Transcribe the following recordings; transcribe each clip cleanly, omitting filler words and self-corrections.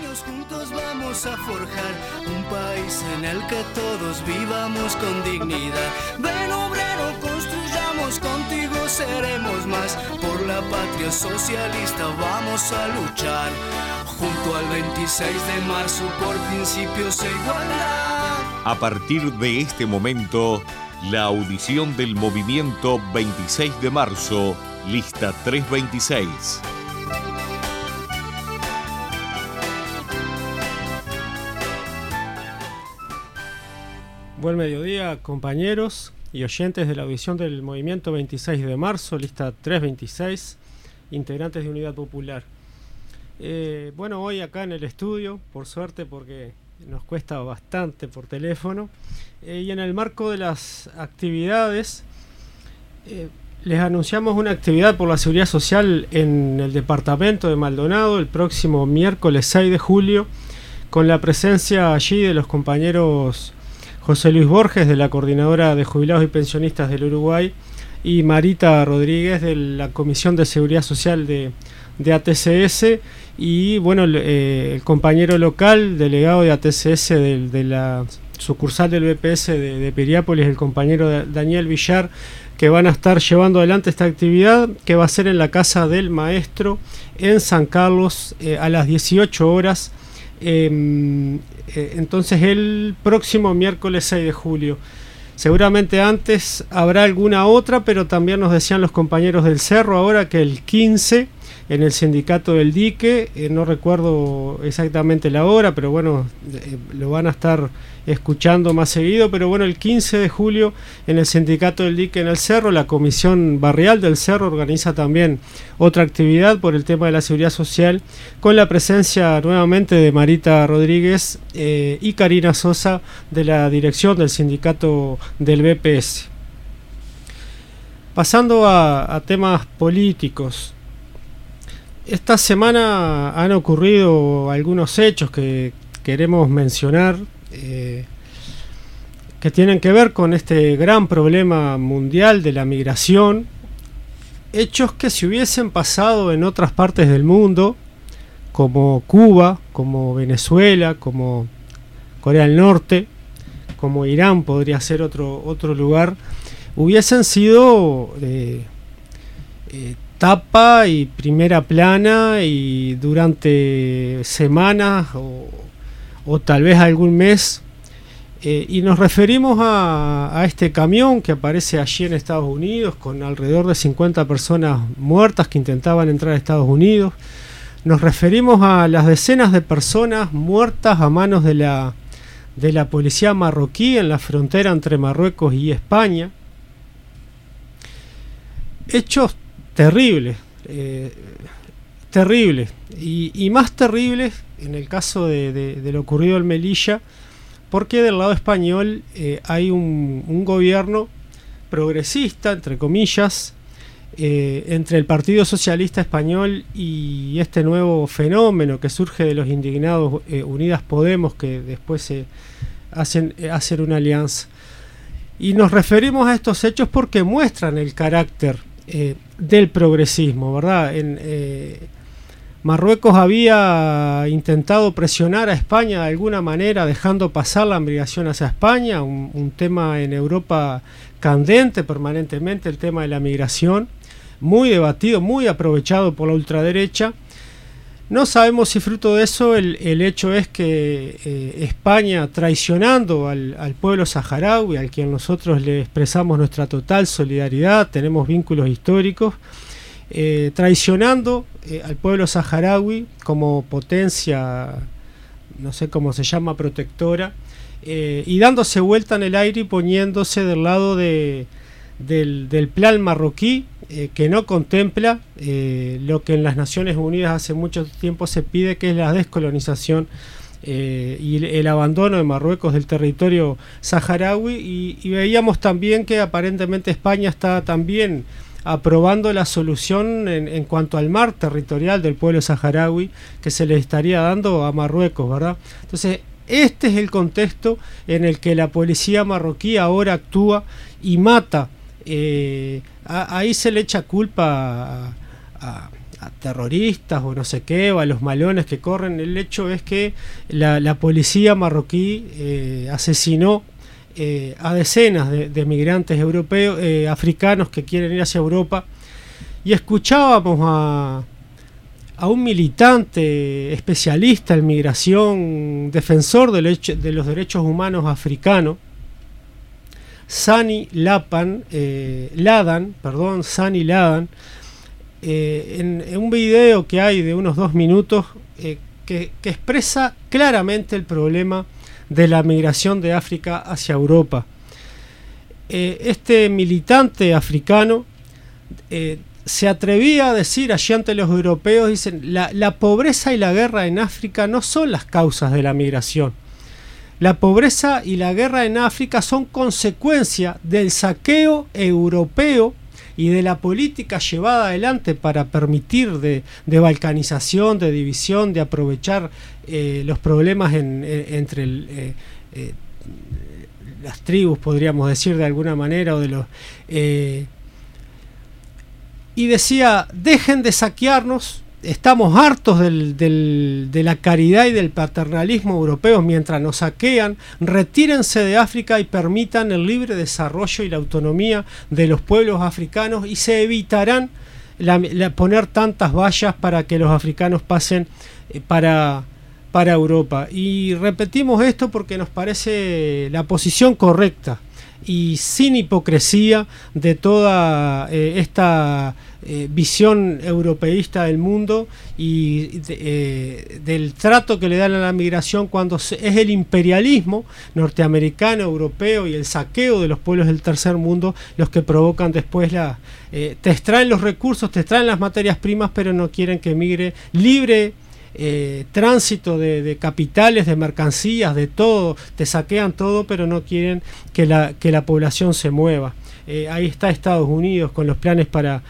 sueños juntos vamos a forjar un país en el que todos vivamos con dignidad. Ven obrero, construyamos, contigo seremos más. Por la patria socialista vamos a luchar. Junto al 26 de marzo por principios e igualdad. A partir de este momento, la audición del movimiento 26 de marzo, lista 326. Buen mediodía, compañeros y oyentes de la audición del movimiento 26 de marzo, lista 326, integrantes de Unidad Popular. Bueno, hoy acá en el estudio, por suerte, porque nos cuesta bastante por teléfono, y en el marco de las actividades, les anunciamos una actividad por la seguridad social en el departamento de Maldonado el próximo miércoles 6 de julio, con la presencia allí de los compañeros José Luis Borges, de la Coordinadora de Jubilados y Pensionistas del Uruguay, y Marita Rodríguez, de la Comisión de Seguridad Social de ATCS, y bueno, el compañero local, delegado de ATCS de la sucursal del BPS de Piriápolis, el compañero Daniel Villar, que van a estar llevando adelante esta actividad, que va a ser en la Casa del Maestro, en San Carlos, a las 18 horas. Entonces el próximo miércoles 6 de julio. Seguramente antes habrá alguna otra, pero también nos decían los compañeros del Cerro ahora que el 15 en el sindicato del Dique, no recuerdo exactamente la hora, pero bueno, lo van a estar escuchando más seguido, pero bueno, el 15 de julio en el sindicato del Dique en el Cerro, la comisión barrial del Cerro organiza también otra actividad por el tema de la seguridad social, con la presencia nuevamente de Marita Rodríguez y Karina Sosa, de la dirección del sindicato del BPS. Pasando a temas políticos. Esta semana han ocurrido algunos hechos que queremos mencionar, que tienen que ver con este gran problema mundial de la migración, hechos que si hubiesen pasado en otras partes del mundo, como Cuba, como Venezuela, como Corea del Norte, como Irán, podría ser otro lugar, hubiesen sido tapa y primera plana, y durante semanas o tal vez algún mes, y nos referimos a este camión que aparece allí en Estados Unidos con alrededor de 50 personas muertas que intentaban entrar a Estados Unidos. Nos referimos a las decenas de personas muertas a manos de la policía marroquí en la frontera entre Marruecos y España. Hechos terribles, y más terribles en el caso de lo ocurrido en Melilla, porque del lado español hay un gobierno progresista, entre comillas, entre el Partido Socialista Español y este nuevo fenómeno que surge de los indignados Unidas Podemos, que después se hacen una alianza. Y nos referimos a estos hechos porque muestran el carácter del progresismo, ¿verdad? Marruecos había intentado presionar a España de alguna manera, dejando pasar la migración hacia España, un tema en Europa candente permanentemente, el tema de la migración, muy debatido, muy aprovechado por la ultraderecha. No sabemos si fruto de eso el hecho es que España, traicionando al pueblo saharaui, al quien nosotros le expresamos nuestra total solidaridad, tenemos vínculos históricos, traicionando al pueblo saharaui como potencia, no sé cómo se llama, protectora, y dándose vuelta en el aire y poniéndose del lado del plan marroquí, que no contempla lo que en las Naciones Unidas hace mucho tiempo se pide, que es la descolonización y el abandono de Marruecos del territorio saharaui, y veíamos también que aparentemente España está también aprobando la solución en cuanto al mar territorial del pueblo saharaui que se le estaría dando a Marruecos, ¿verdad? Entonces, este es el contexto en el que la policía marroquí ahora actúa y mata. Ahí se le echa culpa terroristas o no sé qué, o a los malones que corren. El hecho es que la policía marroquí asesinó a decenas de migrantes europeos, africanos que quieren ir hacia Europa. Y escuchábamos a un militante especialista en migración, defensor de los derechos humanos africanos, Sani Ladan, en un video que hay de unos 2 minutos que expresa claramente el problema de la migración de África hacia Europa. Este militante africano se atrevía a decir allí ante los europeos, dicen, la pobreza y la guerra en África no son las causas de la migración. La pobreza y la guerra en África son consecuencia del saqueo europeo y de la política llevada adelante para permitir de balcanización, de división, de aprovechar los problemas entre las tribus, podríamos decir de alguna manera, o de los y decía, dejen de saquearnos, estamos hartos de la caridad y del paternalismo europeo mientras nos saquean, retírense de África y permitan el libre desarrollo y la autonomía de los pueblos africanos y se evitarán poner tantas vallas para que los africanos pasen para Europa. Y repetimos esto porque nos parece la posición correcta y sin hipocresía de toda esta visión europeísta del mundo y del trato que le dan a la migración cuando es el imperialismo norteamericano, europeo y el saqueo de los pueblos del tercer mundo los que provocan después te extraen los recursos, te extraen las materias primas, pero no quieren que migre libre tránsito de capitales, de mercancías, de todo, te saquean todo, pero no quieren que la población se mueva. Ahí está Estados Unidos con los planes para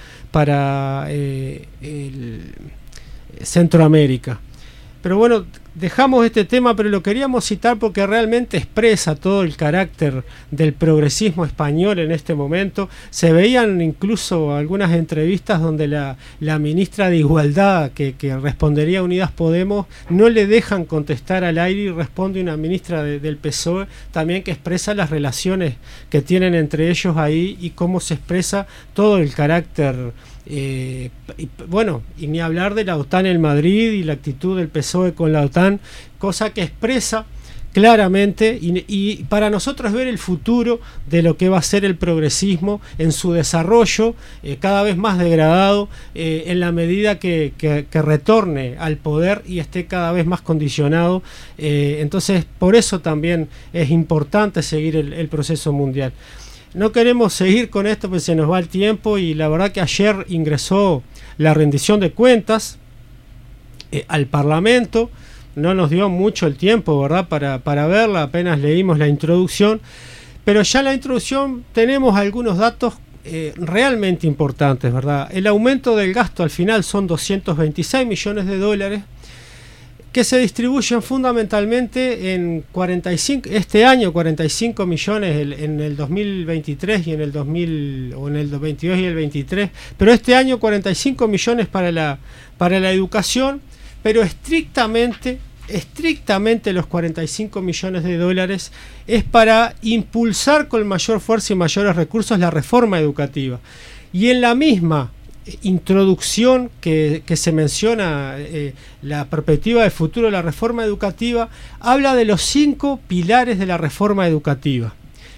Centroamérica. Pero bueno, dejamos este tema, pero lo queríamos citar porque realmente expresa todo el carácter del progresismo español en este momento. Se veían incluso algunas entrevistas donde la ministra de Igualdad, que respondería a Unidas Podemos, no le dejan contestar al aire y responde una ministra del PSOE también que expresa las relaciones que tienen entre ellos ahí y cómo se expresa todo el carácter. Y ni hablar de la OTAN en Madrid y la actitud del PSOE con la OTAN, cosa que expresa claramente y para nosotros ver el futuro de lo que va a ser el progresismo en su desarrollo cada vez más degradado en la medida que retorne al poder y esté cada vez más condicionado. Entonces por eso también es importante seguir el proceso mundial. No queremos seguir con esto porque se nos va el tiempo y la verdad que ayer ingresó la rendición de cuentas al Parlamento. No nos dio mucho el tiempo, ¿verdad?, para verla, apenas leímos la introducción, pero ya en la introducción tenemos algunos datos realmente importantes, ¿verdad? El aumento del gasto al final son 226 millones de dólares que se distribuyen fundamentalmente en 45, este año 45 millones en el 2023 y en el 2022 y el 23, pero este año 45 millones para la educación, pero estrictamente los 45 millones de dólares es para impulsar con mayor fuerza y mayores recursos la reforma educativa. Y en la misma introducción que se menciona la perspectiva de futuro de la reforma educativa, habla de los 5 pilares de la reforma educativa.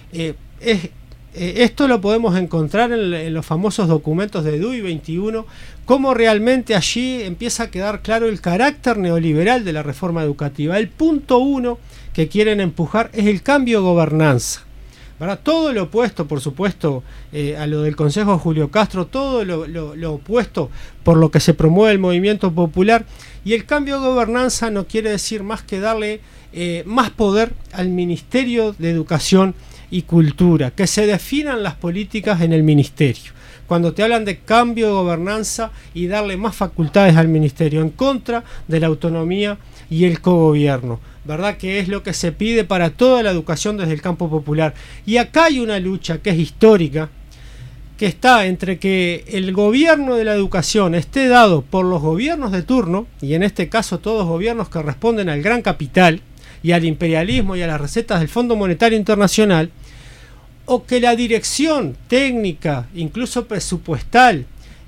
Esto lo podemos encontrar en los famosos documentos de DUI 21, cómo realmente allí empieza a quedar claro el carácter neoliberal de la reforma educativa. El punto 1 que quieren empujar es el cambio de gobernanza, ¿verdad? Todo lo opuesto, por supuesto, a lo del Consejo Julio Castro, todo lo opuesto por lo que se promueve el movimiento popular. Y el cambio de gobernanza no quiere decir más que darle más poder al Ministerio de Educación y Cultura, que se definan las políticas en el ministerio. Cuando te hablan de cambio de gobernanza y darle más facultades al ministerio en contra de la autonomía y el cogobierno, ¿verdad?, que es lo que se pide para toda la educación desde el campo popular. Y acá hay una lucha que es histórica, que está entre que el gobierno de la educación esté dado por los gobiernos de turno, y en este caso todos gobiernos que responden al gran capital y al imperialismo y a las recetas del Fondo Monetario Internacional, o que la dirección técnica, incluso presupuestal,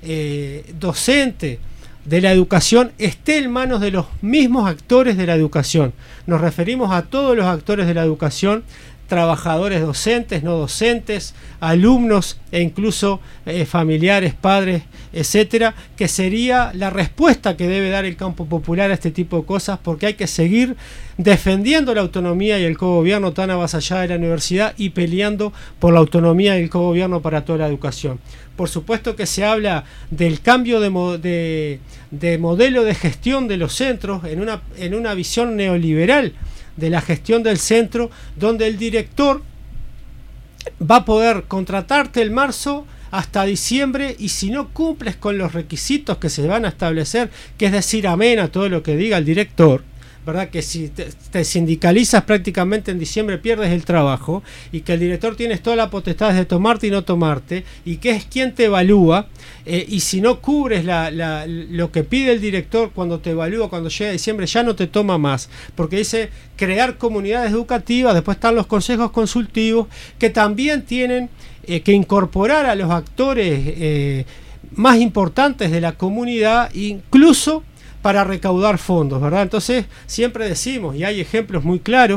docente de la educación esté en manos de los mismos actores de la educación. Nos referimos a todos los actores de la educación, trabajadores docentes, no docentes, alumnos e incluso familiares, padres, etcétera, que sería la respuesta que debe dar el campo popular a este tipo de cosas, porque hay que seguir defendiendo la autonomía y el cogobierno tan avasallada de la universidad y peleando por la autonomía y el cogobierno para toda la educación. Por supuesto que se habla del cambio de modelo de gestión de los centros en una visión neoliberal de la gestión del centro, donde el director va a poder contratarte en marzo hasta diciembre, y si no cumples con los requisitos que se van a establecer, que es decir amén a todo lo que diga el director, ¿verdad? Que si te sindicalizas prácticamente en diciembre pierdes el trabajo, y que el director tienes toda la potestad de tomarte y no tomarte, y que es quien te evalúa, y si no cubres lo que pide el director cuando te evalúa, cuando llega diciembre ya no te toma más, porque dice crear comunidades educativas. Después están los consejos consultivos, que también tienen que incorporar a los actores más importantes de la comunidad, incluso para recaudar fondos, ¿verdad? Entonces siempre decimos, y hay ejemplos muy claros,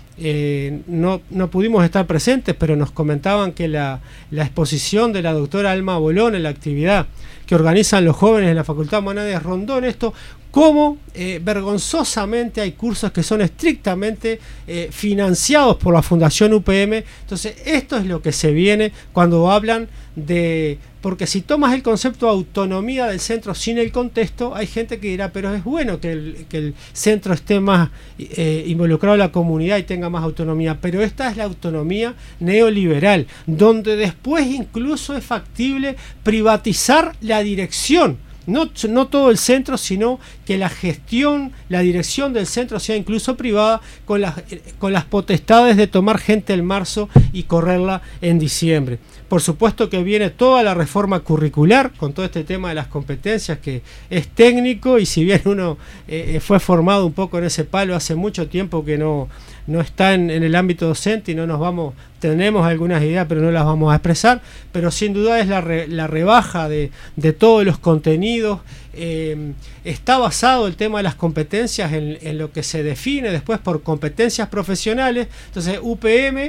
no pudimos estar presentes, pero nos comentaban que la exposición de la doctora Alma Bolón en la actividad que organizan los jóvenes en la Facultad de Humanidades rondó en esto, cómo vergonzosamente hay cursos que son estrictamente financiados por la Fundación UPM. Entonces esto es lo que se viene cuando hablan de... Porque si tomas el concepto de autonomía del centro sin el contexto, hay gente que dirá, pero es bueno que el centro esté más involucrado en la comunidad y tenga más autonomía. Pero esta es la autonomía neoliberal, donde después incluso es factible privatizar la dirección. No todo el centro, sino que la gestión, la dirección del centro sea incluso privada, con las potestades de tomar gente en marzo y correrla en diciembre. Por supuesto que viene toda la reforma curricular con todo este tema de las competencias, que es técnico, y si bien uno fue formado un poco en ese palo, hace mucho tiempo que no está en el ámbito docente y tenemos algunas ideas pero no las vamos a expresar, pero sin duda es la rebaja de todos los contenidos. Está basado el tema de las competencias en lo que se define después por competencias profesionales. Entonces UPM,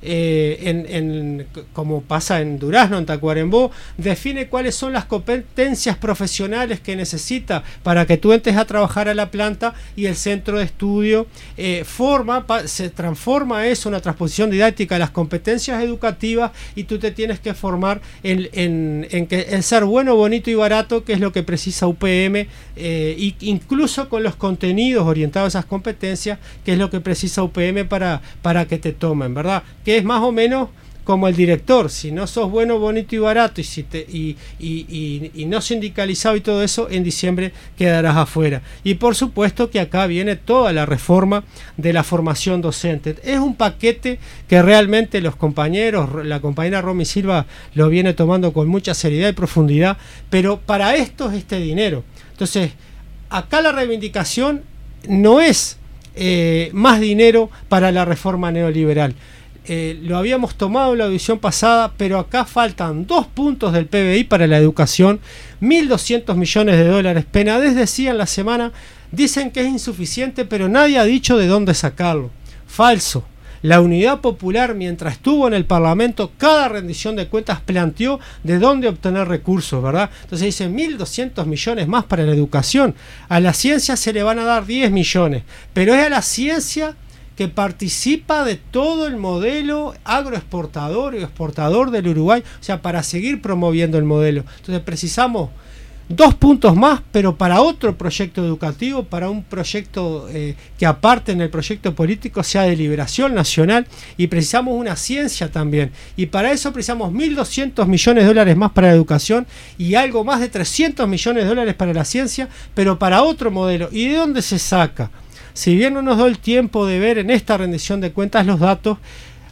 como pasa en Durazno, en Tacuarembó, define cuáles son las competencias profesionales que necesita para que tú entres a trabajar a la planta, y el centro de estudio se transforma eso, una transposición didáctica a las competencias educativas, y tú te tienes que formar en ser bueno, bonito y barato, que es lo que precisa UPM, incluso con los contenidos orientados a esas competencias, que es lo que precisa UPM para que te tomen, ¿verdad? Que es más o menos como el director: si no sos bueno, bonito y barato, y no sindicalizado y todo eso, en diciembre quedarás afuera. Y por supuesto que acá viene toda la reforma de la formación docente. Es un paquete que realmente los compañeros, la compañera Romy Silva lo viene tomando con mucha seriedad y profundidad, pero para esto es este dinero. Entonces, acá la reivindicación no es más dinero para la reforma neoliberal. Lo habíamos tomado en la audición pasada, pero acá faltan 2 puntos del PBI para la educación, 1.200 millones de dólares. Penades decía en la semana, dicen que es insuficiente, pero nadie ha dicho de dónde sacarlo. Falso. La Unidad Popular, mientras estuvo en el Parlamento, cada rendición de cuentas planteó de dónde obtener recursos, ¿verdad? Entonces dicen 1.200 millones más para la educación. A la ciencia se le van a dar 10 millones, pero es a la ciencia que participa de todo el modelo agroexportador y exportador del Uruguay, o sea, para seguir promoviendo el modelo. Entonces precisamos 2 puntos más, pero para otro proyecto educativo, para un proyecto que aparte en el proyecto político sea de liberación nacional, y precisamos una ciencia también, y para eso precisamos 1.200 millones de dólares más para la educación y algo más de 300 millones de dólares para la ciencia, pero para otro modelo. ¿Y de dónde se saca? Si bien no nos da el tiempo de ver en esta rendición de cuentas los datos,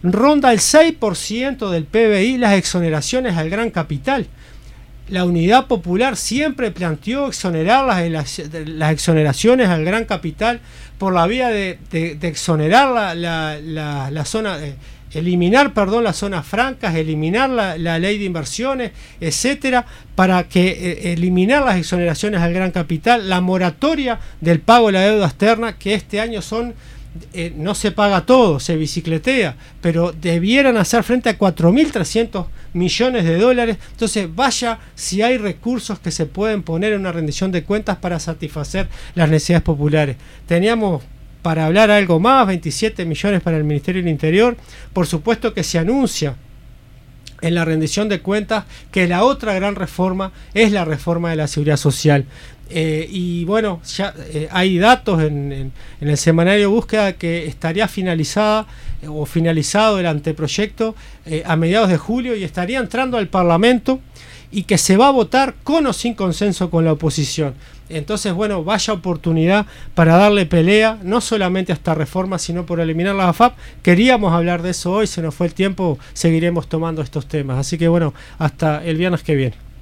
ronda el 6% del PBI las exoneraciones al gran capital. La Unidad Popular siempre planteó exonerar las exoneraciones al gran capital por la vía de exonerar la zona, eliminar, perdón, las zonas francas, eliminar la ley de inversiones, etcétera, para que eliminar las exoneraciones al gran capital, la moratoria del pago de la deuda externa, que este año no se paga todo, se bicicletea, pero debieran hacer frente a 4.300 millones de dólares. Entonces, vaya si hay recursos que se pueden poner en una rendición de cuentas para satisfacer las necesidades populares. Teníamos para hablar algo más, 27 millones para el Ministerio del Interior. Por supuesto que se anuncia en la rendición de cuentas que la otra gran reforma es la reforma de la seguridad social. Y bueno, ya hay datos en el semanario Búsqueda que estaría finalizado el anteproyecto a mediados de julio y estaría entrando al Parlamento, y que se va a votar con o sin consenso con la oposición. Entonces, bueno, vaya oportunidad para darle pelea, no solamente a esta reforma, sino por eliminar la AFAP. Queríamos hablar de eso hoy, se nos fue el tiempo, seguiremos tomando estos temas. Así que bueno, hasta el viernes que viene.